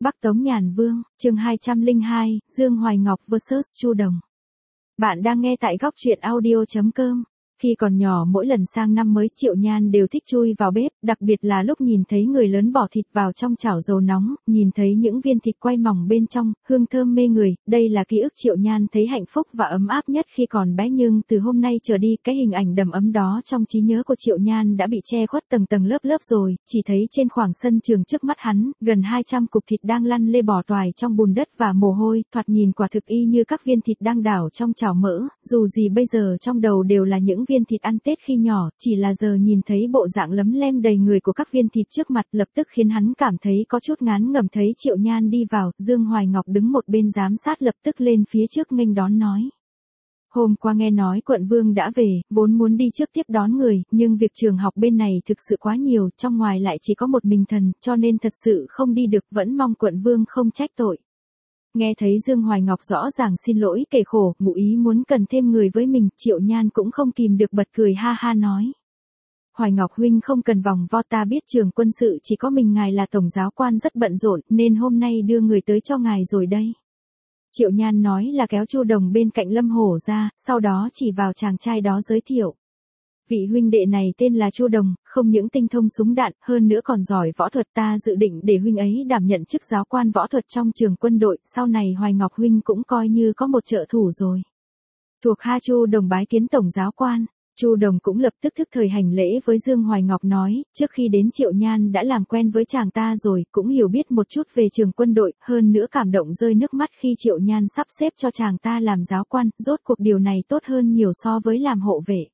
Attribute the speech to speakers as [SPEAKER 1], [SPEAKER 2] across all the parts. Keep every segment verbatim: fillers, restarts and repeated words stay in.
[SPEAKER 1] Bắc Tống Nhàn Vương, chương hai trăm lẻ hai, Dương Hoài Ngọc versus Chu Đồng. Bạn đang nghe tại góc truyện audio chấm com. Khi còn nhỏ mỗi lần sang năm mới Triệu Nhan đều thích chui vào bếp, đặc biệt là lúc nhìn thấy người lớn bỏ thịt vào trong chảo dầu nóng, nhìn thấy những viên thịt quay mỏng bên trong, hương thơm mê người, đây là ký ức Triệu Nhan thấy hạnh phúc và ấm áp nhất khi còn bé, nhưng từ hôm nay trở đi cái hình ảnh đầm ấm đó trong trí nhớ của Triệu Nhan đã bị che khuất tầng tầng lớp lớp rồi, chỉ thấy trên khoảng sân trường trước mắt hắn, gần hai trăm cục thịt đang lăn lê bò toài trong bùn đất và mồ hôi, thoạt nhìn quả thực y như các viên thịt đang đảo trong chảo mỡ, dù gì bây giờ trong đầu đều là những viên thịt ăn Tết khi nhỏ, chỉ là giờ nhìn thấy bộ dạng lấm lem đầy người của các viên thịt trước mặt lập tức khiến hắn cảm thấy có chút ngán ngẩm. Thấy Triệu Nhan đi vào, Dương Hoài Ngọc đứng một bên giám sát lập tức lên phía trước nghênh đón nói. Hôm qua nghe nói quận vương đã về, vốn muốn đi trước tiếp đón người, nhưng việc trường học bên này thực sự quá nhiều, trong ngoài lại chỉ có một mình thần, cho nên thật sự không đi được, vẫn mong quận vương không trách tội. Nghe thấy Dương Hoài Ngọc rõ ràng xin lỗi kể khổ, ngụ ý muốn cần thêm người với mình, Triệu Nhan cũng không kìm được bật cười ha ha nói. Hoài Ngọc huynh không cần vòng vo, ta biết trường quân sự chỉ có mình ngài là tổng giáo quan rất bận rộn, nên hôm nay đưa người tới cho ngài rồi đây. Triệu Nhan nói là kéo Chu Đồng bên cạnh Lâm Hổ ra, sau đó chỉ vào chàng trai đó giới thiệu. Vị huynh đệ này tên là Chu Đồng, không những tinh thông súng đạn, hơn nữa còn giỏi võ thuật, ta dự định để huynh ấy đảm nhận chức giáo quan võ thuật trong trường quân đội, sau này Hoài Ngọc huynh cũng coi như có một trợ thủ rồi. Thuộc hạ Chu Đồng bái kiến tổng giáo quan. Chu Đồng cũng lập tức thức thời hành lễ với Dương Hoài Ngọc nói, trước khi đến Triệu Nhan đã làm quen với chàng ta rồi, cũng hiểu biết một chút về trường quân đội, hơn nữa cảm động rơi nước mắt khi Triệu Nhan sắp xếp cho chàng ta làm giáo quan, rốt cuộc điều này tốt hơn nhiều so với làm hộ vệ.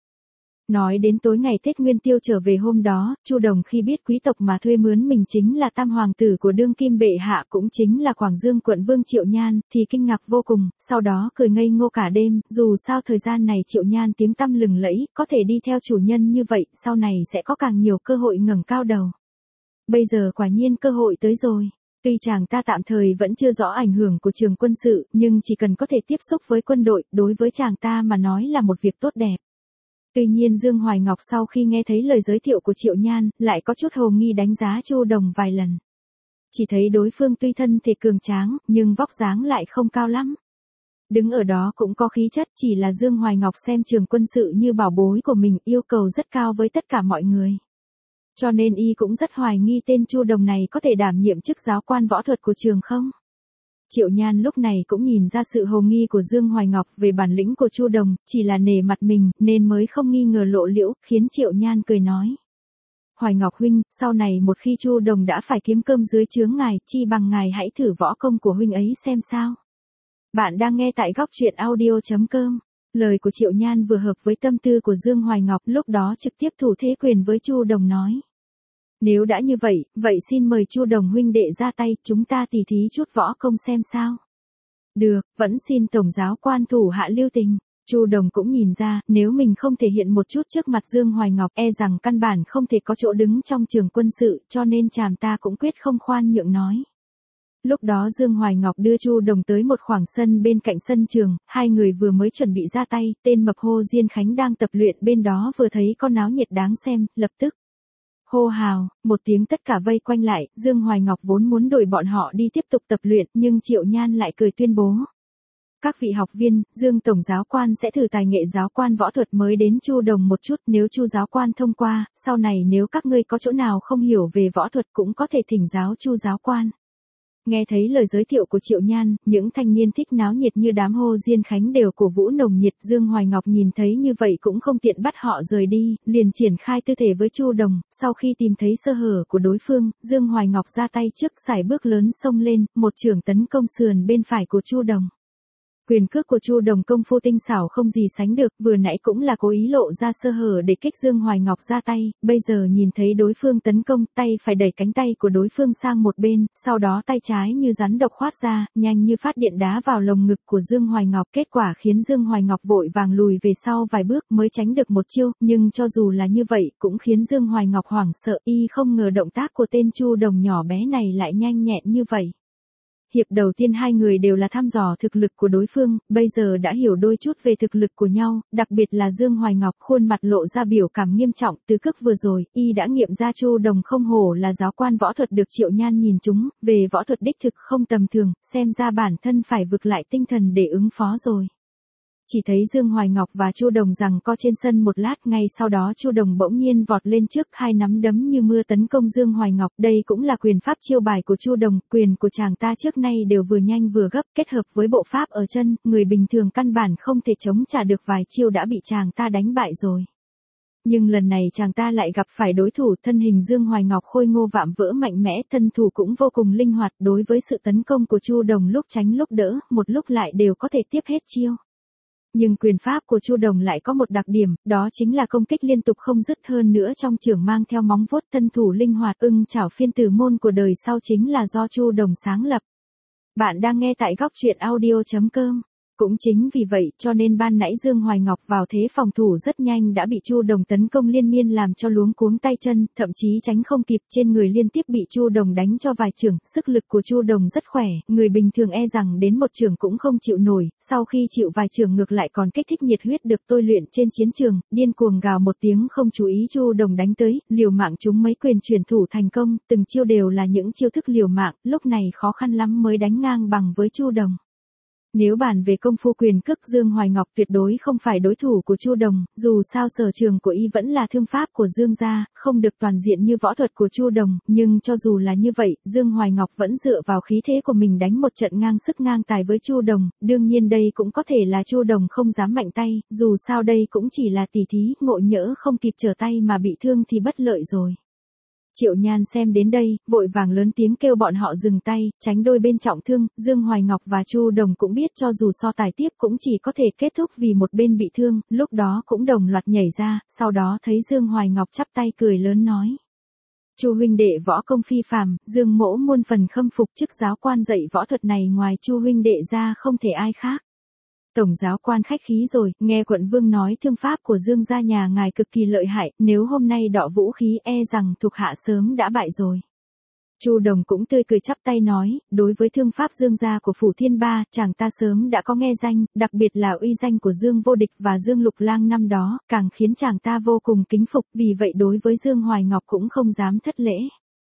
[SPEAKER 1] Nói đến tối ngày Tết Nguyên Tiêu trở về hôm đó, Chu Đồng khi biết quý tộc mà thuê mướn mình chính là tam hoàng tử của đương kim bệ hạ, cũng chính là Quảng Dương quận vương Triệu Nhan, thì kinh ngạc vô cùng, sau đó cười ngây ngô cả đêm, dù sao thời gian này Triệu Nhan tiếng tăm lừng lẫy, có thể đi theo chủ nhân như vậy, sau này sẽ có càng nhiều cơ hội ngẩng cao đầu. Bây giờ quả nhiên cơ hội tới rồi. Tuy chàng ta tạm thời vẫn chưa rõ ảnh hưởng của trường quân sự, nhưng chỉ cần có thể tiếp xúc với quân đội, đối với chàng ta mà nói là một việc tốt đẹp. Tuy nhiên Dương Hoài Ngọc sau khi nghe thấy lời giới thiệu của Triệu Nhan, lại có chút hồ nghi đánh giá Chu Đồng vài lần. Chỉ thấy đối phương tuy thân thể cường tráng, nhưng vóc dáng lại không cao lắm. Đứng ở đó cũng có khí chất, chỉ là Dương Hoài Ngọc xem trường quân sự như bảo bối của mình, yêu cầu rất cao với tất cả mọi người. Cho nên y cũng rất hoài nghi tên Chu Đồng này có thể đảm nhiệm chức giáo quan võ thuật của trường không. Triệu Nhan lúc này cũng nhìn ra sự hồ nghi của Dương Hoài Ngọc về bản lĩnh của Chu Đồng, chỉ là nể mặt mình, nên mới không nghi ngờ lộ liễu, khiến Triệu Nhan cười nói. Hoài Ngọc huynh, sau này một khi Chu Đồng đã phải kiếm cơm dưới trướng ngài, chi bằng ngài hãy thử võ công của huynh ấy xem sao. Bạn đang nghe tại góc truyện audio chấm com. Lời của Triệu Nhan vừa hợp với tâm tư của Dương Hoài Ngọc, lúc đó trực tiếp thủ thế quyền với Chu Đồng nói. Nếu đã như vậy, vậy xin mời Chu Đồng huynh đệ ra tay, chúng ta tỉ thí chút võ công xem sao. Được, vẫn xin tổng giáo quan thủ hạ lưu tình. Chu Đồng cũng nhìn ra, nếu mình không thể hiện một chút trước mặt Dương Hoài Ngọc, e rằng căn bản không thể có chỗ đứng trong trường quân sự, cho nên chàng ta cũng quyết không khoan nhượng nói. Lúc đó Dương Hoài Ngọc đưa Chu Đồng tới một khoảng sân bên cạnh sân trường, hai người vừa mới chuẩn bị ra tay, tên mập Hồ Diên Khánh đang tập luyện bên đó vừa thấy có náo nhiệt đáng xem, lập tức hô hào, một tiếng tất cả vây quanh lại, Dương Hoài Ngọc vốn muốn đuổi bọn họ đi tiếp tục tập luyện, nhưng Triệu Nhan lại cười tuyên bố. Các vị học viên, Dương tổng giáo quan sẽ thử tài nghệ giáo quan võ thuật mới đến Chu Đồng một chút, nếu Chu giáo quan thông qua, sau này nếu các ngươi có chỗ nào không hiểu về võ thuật cũng có thể thỉnh giáo Chu giáo quan. Nghe thấy lời giới thiệu của Triệu Nhan, những thanh niên thích náo nhiệt như đám Hồ Diên Khánh đều cổ vũ nồng nhiệt. Dương Hoài Ngọc nhìn thấy như vậy cũng không tiện bắt họ rời đi, liền triển khai tư thể với Chu Đồng, sau khi tìm thấy sơ hở của đối phương, Dương Hoài Ngọc ra tay trước sải bước lớn xông lên, một chưởng tấn công sườn bên phải của Chu Đồng. Quyền cước của Chu Đồng công phu tinh xảo không gì sánh được, vừa nãy cũng là cố ý lộ ra sơ hở để kích Dương Hoài Ngọc ra tay, bây giờ nhìn thấy đối phương tấn công, tay phải đẩy cánh tay của đối phương sang một bên, sau đó tay trái như rắn độc khoát ra, nhanh như phát điện đá vào lồng ngực của Dương Hoài Ngọc, kết quả khiến Dương Hoài Ngọc vội vàng lùi về sau vài bước mới tránh được một chiêu, nhưng cho dù là như vậy, cũng khiến Dương Hoài Ngọc hoảng sợ, y không ngờ động tác của tên Chu Đồng nhỏ bé này lại nhanh nhẹn như vậy. hiệp đầu tiên hai người đều là thăm dò thực lực của đối phương, bây giờ đã hiểu đôi chút về thực lực của nhau, đặc biệt là Dương Hoài Ngọc khuôn mặt lộ ra biểu cảm nghiêm trọng, từ cước vừa rồi, y đã nghiệm ra Chu Đồng không hổ là giáo quan võ thuật được Triệu Nhan nhìn trúng, về võ thuật đích thực không tầm thường, xem ra bản thân phải vực lại tinh thần để ứng phó rồi. Chỉ thấy Dương Hoài Ngọc và Chu Đồng giằng co trên sân một lát, ngay sau đó Chu Đồng bỗng nhiên vọt lên trước, hai nắm đấm như mưa tấn công Dương Hoài Ngọc, đây cũng là quyền pháp chiêu bài của Chu Đồng, quyền của chàng ta trước nay đều vừa nhanh vừa gấp, kết hợp với bộ pháp ở chân, người bình thường căn bản không thể chống trả được, vài chiêu đã bị chàng ta đánh bại rồi. Nhưng lần này chàng ta lại gặp phải đối thủ, thân hình Dương Hoài Ngọc khôi ngô vạm vỡ mạnh mẽ, thân thủ cũng vô cùng linh hoạt, đối với sự tấn công của Chu Đồng lúc tránh lúc đỡ, một lúc lại đều có thể tiếp hết chiêu. Nhưng quyền pháp của Chu Đồng lại có một đặc điểm, đó chính là công kích liên tục không dứt, hơn nữa trong chưởng mang theo móng vuốt, thân thủ linh hoạt, ưng chảo phiên tử môn của đời sau chính là do Chu Đồng sáng lập. Bạn đang nghe tại góc truyện audio chấm com. Cũng chính vì vậy cho nên ban nãy Dương Hoài Ngọc vào thế phòng thủ rất nhanh đã bị Chu Đồng tấn công liên miên làm cho luống cuống tay chân, thậm chí tránh không kịp, trên người liên tiếp bị Chu Đồng đánh cho vài chưởng, sức lực của Chu Đồng rất khỏe, người bình thường e rằng đến một chưởng cũng không chịu nổi, sau khi chịu vài chưởng ngược lại còn kích thích nhiệt huyết được tôi luyện trên chiến trường, điên cuồng gào một tiếng không chú ý Chu Đồng đánh tới, liều mạng trúng mấy quyền truyền thủ thành công, từng chiêu đều là những chiêu thức liều mạng, lúc này khó khăn lắm mới đánh ngang bằng với Chu Đồng. Nếu bàn về công phu quyền cước, Dương Hoài Ngọc tuyệt đối không phải đối thủ của Chu Đồng, dù sao sở trường của y vẫn là thương pháp của Dương gia, không được toàn diện như võ thuật của Chu Đồng, nhưng cho dù là như vậy, Dương Hoài Ngọc vẫn dựa vào khí thế của mình đánh một trận ngang sức ngang tài với Chu Đồng, đương nhiên đây cũng có thể là Chu Đồng không dám mạnh tay, dù sao đây cũng chỉ là tỉ thí, ngộ nhỡ không kịp trở tay mà bị thương thì bất lợi rồi. Triệu Nhan xem đến đây, vội vàng lớn tiếng kêu bọn họ dừng tay, tránh đôi bên trọng thương, Dương Hoài Ngọc và Chu Đồng cũng biết cho dù so tài tiếp cũng chỉ có thể kết thúc vì một bên bị thương, lúc đó cũng đồng loạt nhảy ra, sau đó thấy Dương Hoài Ngọc chắp tay cười lớn nói. Chu huynh đệ võ công phi phàm, Dương mỗ muôn phần khâm phục, chức giáo quan dạy võ thuật này ngoài Chu huynh đệ ra không thể ai khác. Tổng giáo quan khách khí rồi, nghe quận vương nói thương pháp của Dương gia nhà ngài cực kỳ lợi hại, nếu hôm nay đọ vũ khí e rằng thuộc hạ sớm đã bại rồi. Chu Đồng cũng tươi cười chắp tay nói, đối với thương pháp Dương gia của Phủ Thiên Ba, chàng ta sớm đã có nghe danh, đặc biệt là uy danh của Dương Vô Địch và Dương Lục Lang năm đó, càng khiến chàng ta vô cùng kính phục, vì vậy đối với Dương Hoài Ngọc cũng không dám thất lễ.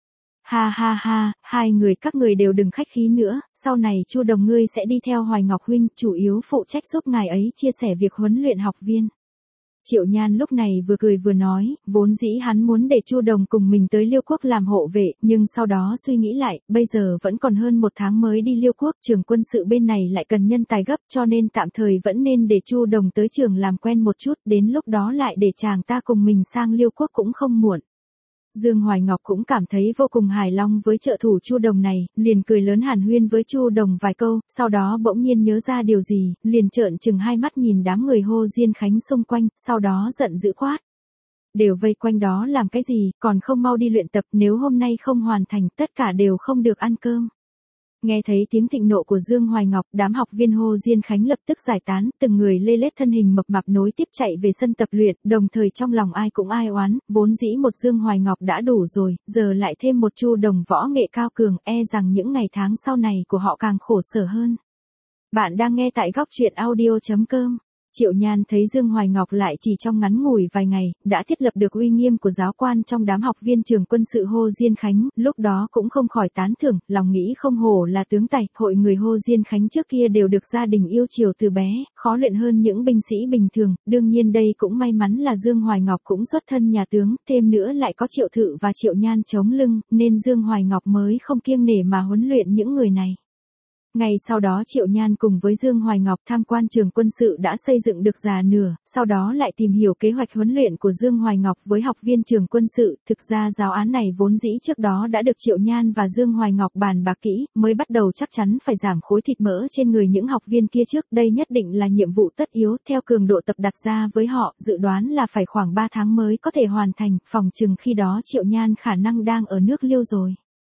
[SPEAKER 1] Ha ha ha, hai người các người đều đừng khách khí nữa, sau này Chu Đồng ngươi sẽ đi theo Hoài Ngọc huynh, chủ yếu phụ trách giúp ngài ấy chia sẻ việc huấn luyện học viên. Triệu Nhan lúc này vừa cười vừa nói, vốn dĩ hắn muốn để Chu Đồng cùng mình tới Liêu Quốc làm hộ vệ, nhưng sau đó suy nghĩ lại, bây giờ vẫn còn hơn một tháng mới đi Liêu Quốc, trường quân sự bên này lại cần nhân tài gấp, cho nên tạm thời vẫn nên để Chu Đồng tới trường làm quen một chút, đến lúc đó lại để chàng ta cùng mình sang Liêu Quốc cũng không muộn. Dương Hoài Ngọc cũng cảm thấy vô cùng hài lòng với trợ thủ Chu Đồng này, liền cười lớn hàn huyên với Chu Đồng vài câu, sau đó bỗng nhiên nhớ ra điều gì, liền trợn trừng hai mắt nhìn đám người hô Diên Khánh xung quanh, sau đó giận dữ quát. Đều vây quanh đó làm cái gì, còn không mau đi luyện tập, nếu hôm nay không hoàn thành, tất cả đều không được ăn cơm. Nghe thấy tiếng thịnh nộ của Dương Hoài Ngọc, đám học viên Hồ Diên Khánh lập tức giải tán, từng người lê lết thân hình mập mạp nối tiếp chạy về sân tập luyện, đồng thời trong lòng ai cũng ai oán, vốn dĩ một Dương Hoài Ngọc đã đủ rồi, giờ lại thêm một Chu Đồng võ nghệ cao cường, e rằng những ngày tháng sau này của họ càng khổ sở hơn. Bạn đang nghe tại góc truyện audio chấm com. Triệu Nhan thấy Dương Hoài Ngọc lại chỉ trong ngắn ngủi vài ngày, đã thiết lập được uy nghiêm của giáo quan trong đám học viên trường quân sự Hồ Diên Khánh, lúc đó cũng không khỏi tán thưởng, lòng nghĩ không hổ là tướng tài, hội người Hồ Diên Khánh trước kia đều được gia đình yêu chiều từ bé, khó luyện hơn những binh sĩ bình thường, đương nhiên đây cũng may mắn là Dương Hoài Ngọc cũng xuất thân nhà tướng, thêm nữa lại có Triệu Thự và Triệu Nhan chống lưng, nên Dương Hoài Ngọc mới không kiêng nể mà huấn luyện những người này. Ngày sau đó Triệu Nhan cùng với Dương Hoài Ngọc tham quan trường quân sự đã xây dựng được già nửa, sau đó lại tìm hiểu kế hoạch huấn luyện của Dương Hoài Ngọc với học viên trường quân sự, thực ra giáo án này vốn dĩ trước đó đã được Triệu Nhan và Dương Hoài Ngọc bàn bạc kỹ, mới bắt đầu chắc chắn phải giảm khối thịt mỡ trên người những học viên kia trước, đây nhất định là nhiệm vụ tất yếu, theo cường độ tập đặt ra với họ, dự đoán là phải khoảng ba tháng mới có thể hoàn thành, phòng chừng khi đó Triệu Nhan khả năng đang ở nước Liêu rồi.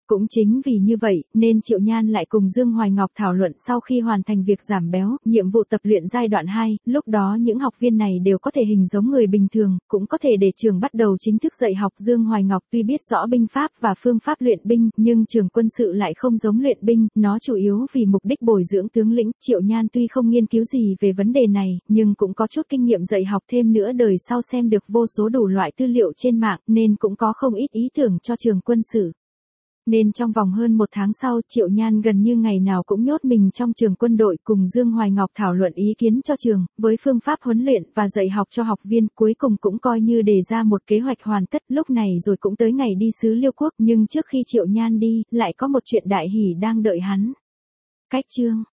[SPEAKER 1] Cũng chính vì như vậy, nên Triệu Nhan lại cùng Dương Hoài Ngọc thảo luận sau khi hoàn thành việc giảm béo, nhiệm vụ tập luyện giai đoạn hai, lúc đó những học viên này đều có thể hình giống người bình thường, cũng có thể để trường bắt đầu chính thức dạy học. Dương Hoài Ngọc tuy biết rõ binh pháp và phương pháp luyện binh, nhưng trường quân sự lại không giống luyện binh, nó chủ yếu vì mục đích bồi dưỡng tướng lĩnh. Triệu Nhan tuy không nghiên cứu gì về vấn đề này, nhưng cũng có chút kinh nghiệm dạy học thêm nữa, đời sau xem được vô số đủ loại tư liệu trên mạng, nên cũng có không ít ý tưởng cho trường quân sự. Nên trong vòng hơn một tháng sau, Triệu Nhan gần như ngày nào cũng nhốt mình trong trường quân đội cùng Dương Hoài Ngọc thảo luận ý kiến cho trường, với phương pháp huấn luyện và dạy học cho học viên, cuối cùng cũng coi như đề ra một kế hoạch hoàn tất. Lúc này rồi cũng tới ngày đi xứ Liêu Quốc, nhưng trước khi Triệu Nhan đi, lại có một chuyện đại hỷ đang đợi hắn. Cách chương